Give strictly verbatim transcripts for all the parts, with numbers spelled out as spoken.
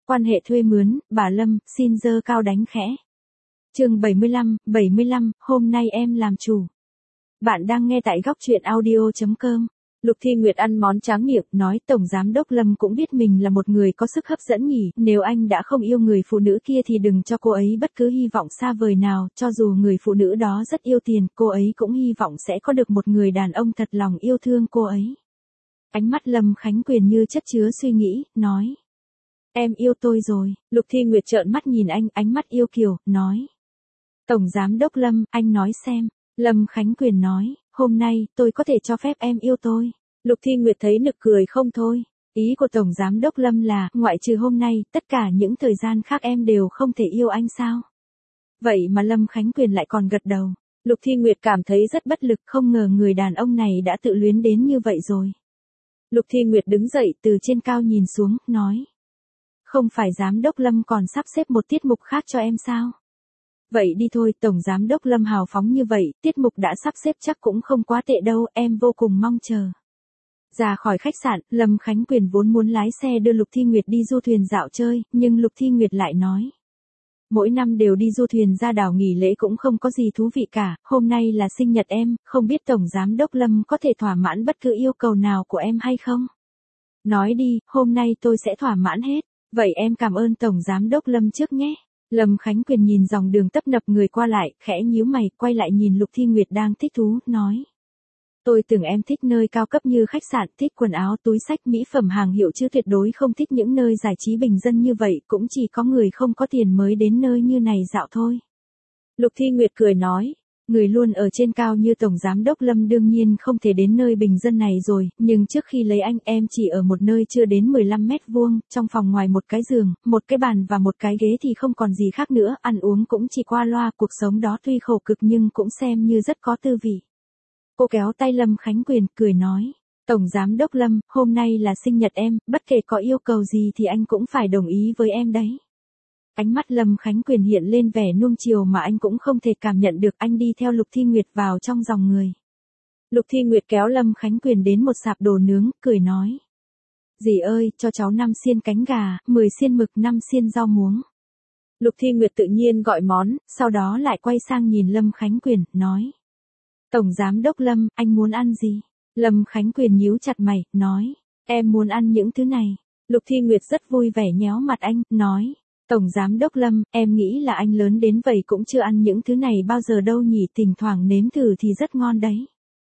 Quan hệ thuê mướn, bà Lâm, xin dơ cao đánh khẽ. Chương bảy mươi lăm, bảy mươi lăm, hôm nay em làm chủ. Bạn đang nghe tại góc truyện audio chấm com. Lục Thi Nguyệt ăn món tráng miệng, nói Tổng Giám Đốc Lâm cũng biết mình là một người có sức hấp dẫn nhỉ, nếu anh đã không yêu người phụ nữ kia thì đừng cho cô ấy bất cứ hy vọng xa vời nào, cho dù người phụ nữ đó rất yêu tiền, cô ấy cũng hy vọng sẽ có được một người đàn ông thật lòng yêu thương cô ấy. Ánh mắt Lâm Khánh Quyền như chất chứa suy nghĩ, nói. Em yêu tôi rồi. Lục Thi Nguyệt trợn mắt nhìn anh, ánh mắt yêu kiều, nói. Tổng Giám Đốc Lâm, anh nói xem. Lâm Khánh Quyền nói, hôm nay, tôi có thể cho phép em yêu tôi. Lục Thi Nguyệt thấy nực cười không thôi. Ý của Tổng Giám Đốc Lâm là, ngoại trừ hôm nay, tất cả những thời gian khác em đều không thể yêu anh sao? Vậy mà Lâm Khánh Quyền lại còn gật đầu. Lục Thi Nguyệt cảm thấy rất bất lực, không ngờ người đàn ông này đã tự luyến đến như vậy rồi. Lục Thi Nguyệt đứng dậy từ trên cao nhìn xuống, nói. Không phải Giám Đốc Lâm còn sắp xếp một tiết mục khác cho em sao? Vậy đi thôi, Tổng Giám Đốc Lâm hào phóng như vậy, tiết mục đã sắp xếp chắc cũng không quá tệ đâu, em vô cùng mong chờ. Ra khỏi khách sạn, Lâm Khánh Quyền vốn muốn lái xe đưa Lục Thi Nguyệt đi du thuyền dạo chơi, nhưng Lục Thi Nguyệt lại nói. Mỗi năm đều đi du thuyền ra đảo nghỉ lễ cũng không có gì thú vị cả, hôm nay là sinh nhật em, không biết Tổng Giám Đốc Lâm có thể thỏa mãn bất cứ yêu cầu nào của em hay không? Nói đi, hôm nay tôi sẽ thỏa mãn hết. Vậy em cảm ơn Tổng Giám Đốc Lâm trước nhé. Lâm Khánh Quyền nhìn dòng đường tấp nập người qua lại, khẽ nhíu mày, quay lại nhìn Lục Thi Nguyệt đang thích thú, nói. Tôi tưởng em thích nơi cao cấp như khách sạn, thích quần áo, túi xách, mỹ phẩm hàng hiệu chứ tuyệt đối không thích những nơi giải trí bình dân như vậy, cũng chỉ có người không có tiền mới đến nơi như này dạo thôi. Lục Thi Nguyệt cười nói. Người luôn ở trên cao như Tổng Giám Đốc Lâm đương nhiên không thể đến nơi bình dân này rồi, nhưng trước khi lấy anh em chỉ ở một nơi chưa đến mười lăm mét vuông, trong phòng ngoài một cái giường, một cái bàn và một cái ghế thì không còn gì khác nữa, ăn uống cũng chỉ qua loa, cuộc sống đó tuy khổ cực nhưng cũng xem như rất có tư vị. Cô kéo tay Lâm Khánh Quyền, cười nói, Tổng Giám Đốc Lâm, hôm nay là sinh nhật em, bất kể có yêu cầu gì thì anh cũng phải đồng ý với em đấy. Ánh mắt Lâm Khánh Quyền hiện lên vẻ nuông chiều mà anh cũng không thể cảm nhận được, anh đi theo Lục Thi Nguyệt vào trong dòng người. Lục Thi Nguyệt kéo Lâm Khánh Quyền đến một sạp đồ nướng, cười nói. Dì ơi, cho cháu năm xiên cánh gà, mười xiên mực, năm xiên rau muống. Lục Thi Nguyệt tự nhiên gọi món, sau đó lại quay sang nhìn Lâm Khánh Quyền, nói. Tổng Giám Đốc Lâm, anh muốn ăn gì? Lâm Khánh Quyền nhíu chặt mày, nói. Em muốn ăn những thứ này. Lục Thi Nguyệt rất vui vẻ nhéo mặt anh, nói. Tổng Giám Đốc Lâm, em nghĩ là anh lớn đến vậy cũng chưa ăn những thứ này bao giờ đâu nhỉ, thỉnh thoảng nếm thử thì rất ngon đấy.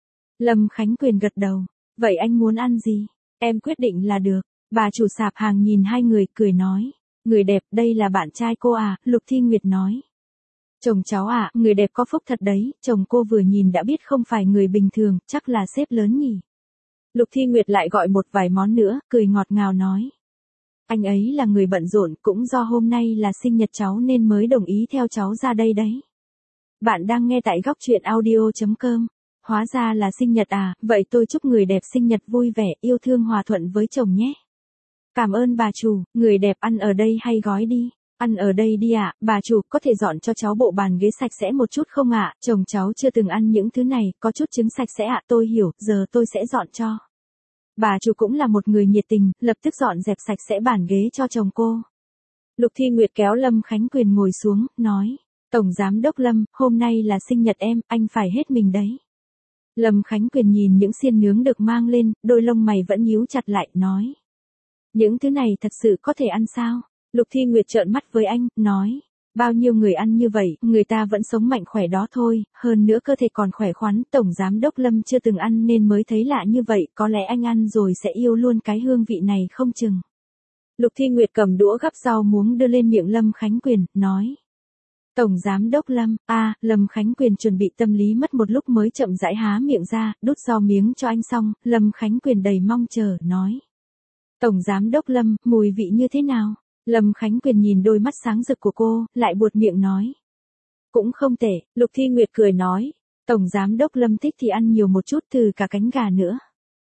Lâm Khánh Quyền gật đầu, vậy anh muốn ăn gì? Em quyết định là được. Bà chủ sạp hàng nhìn hai người, cười nói. Người đẹp, đây là bạn trai cô à, Lục Thi Nguyệt nói. Chồng cháu à, người đẹp có phúc thật đấy, chồng cô vừa nhìn đã biết không phải người bình thường, chắc là sếp lớn nhỉ. Lục Thi Nguyệt lại gọi một vài món nữa, cười ngọt ngào nói. Anh ấy là người bận rộn, cũng do hôm nay là sinh nhật cháu nên mới đồng ý theo cháu ra đây đấy. Bạn đang nghe tại góc truyện audio chấm com. Hóa ra là sinh nhật à, vậy tôi chúc người đẹp sinh nhật vui vẻ, yêu thương hòa thuận với chồng nhé. Cảm ơn bà chủ, người đẹp ăn ở đây hay gói đi? Ăn ở đây đi ạ, à, bà chủ có thể dọn cho cháu bộ bàn ghế sạch sẽ một chút không ạ? À? Chồng cháu chưa từng ăn những thứ này, có chút trứng sạch sẽ ạ, à? Tôi hiểu, giờ tôi sẽ dọn cho. Bà chủ cũng là một người nhiệt tình, lập tức dọn dẹp sạch sẽ bàn ghế cho chồng cô. Lục Thi Nguyệt kéo Lâm Khánh Quyền ngồi xuống, nói. Tổng Giám Đốc Lâm, hôm nay là sinh nhật em, anh phải hết mình đấy. Lâm Khánh Quyền nhìn những xiên nướng được mang lên, đôi lông mày vẫn nhíu chặt lại, nói. Những thứ này thật sự có thể ăn sao? Lục Thi Nguyệt trợn mắt với anh, nói. Bao nhiêu người ăn như vậy, người ta vẫn sống mạnh khỏe đó thôi, hơn nữa cơ thể còn khỏe khoắn, Tổng Giám Đốc Lâm chưa từng ăn nên mới thấy lạ như vậy, có lẽ anh ăn rồi sẽ yêu luôn cái hương vị này không chừng. Lục Thi Nguyệt cầm đũa gắp rau muống đưa lên miệng Lâm Khánh Quyền, nói. Tổng Giám Đốc Lâm, a à, Lâm Khánh Quyền chuẩn bị tâm lý mất một lúc mới chậm rãi há miệng ra, đút rau miếng cho anh xong, Lâm Khánh Quyền đầy mong chờ, nói. Tổng Giám Đốc Lâm, mùi vị như thế nào? Lâm Khánh Quyền nhìn đôi mắt sáng rực của cô, lại buột miệng nói. Cũng không tệ, Lục Thi Nguyệt cười nói. Tổng Giám Đốc Lâm thích thì ăn nhiều một chút, từ cả cánh gà nữa.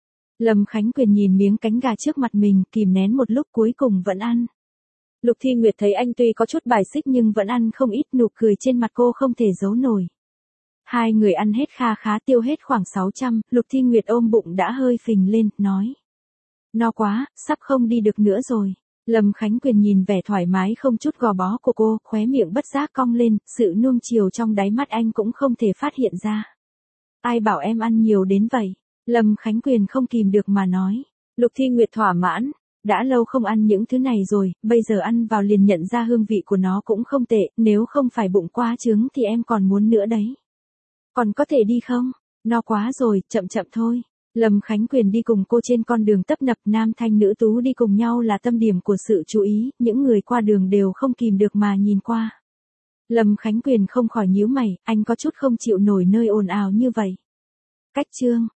Lâm Khánh Quyền nhìn miếng cánh gà trước mặt mình, kìm nén một lúc cuối cùng vẫn ăn. Lục Thi Nguyệt thấy anh tuy có chút bài xích nhưng vẫn ăn không ít, nụ cười trên mặt cô không thể giấu nổi. Hai người ăn hết kha khá, tiêu hết khoảng sáu trăm, Lục Thi Nguyệt ôm bụng đã hơi phình lên, nói. No quá, sắp không đi được nữa rồi. Lâm Khánh Quyền nhìn vẻ thoải mái không chút gò bó của cô, khóe miệng bất giác cong lên, sự nuông chiều trong đáy mắt anh cũng không thể phát hiện ra. Ai bảo em ăn nhiều đến vậy? Lâm Khánh Quyền không kìm được mà nói. Lục Thi Nguyệt thỏa mãn. Đã lâu không ăn những thứ này rồi, bây giờ ăn vào liền nhận ra hương vị của nó cũng không tệ, nếu không phải bụng quá trướng thì em còn muốn nữa đấy. Còn có thể đi không? No quá rồi, chậm chậm thôi. Lâm Khánh Quyền đi cùng cô trên con đường tấp nập, nam thanh nữ tú đi cùng nhau là tâm điểm của sự chú ý, những người qua đường đều không kìm được mà nhìn qua. Lâm Khánh Quyền không khỏi nhíu mày, anh có chút không chịu nổi nơi ồn ào như vậy. Cách chương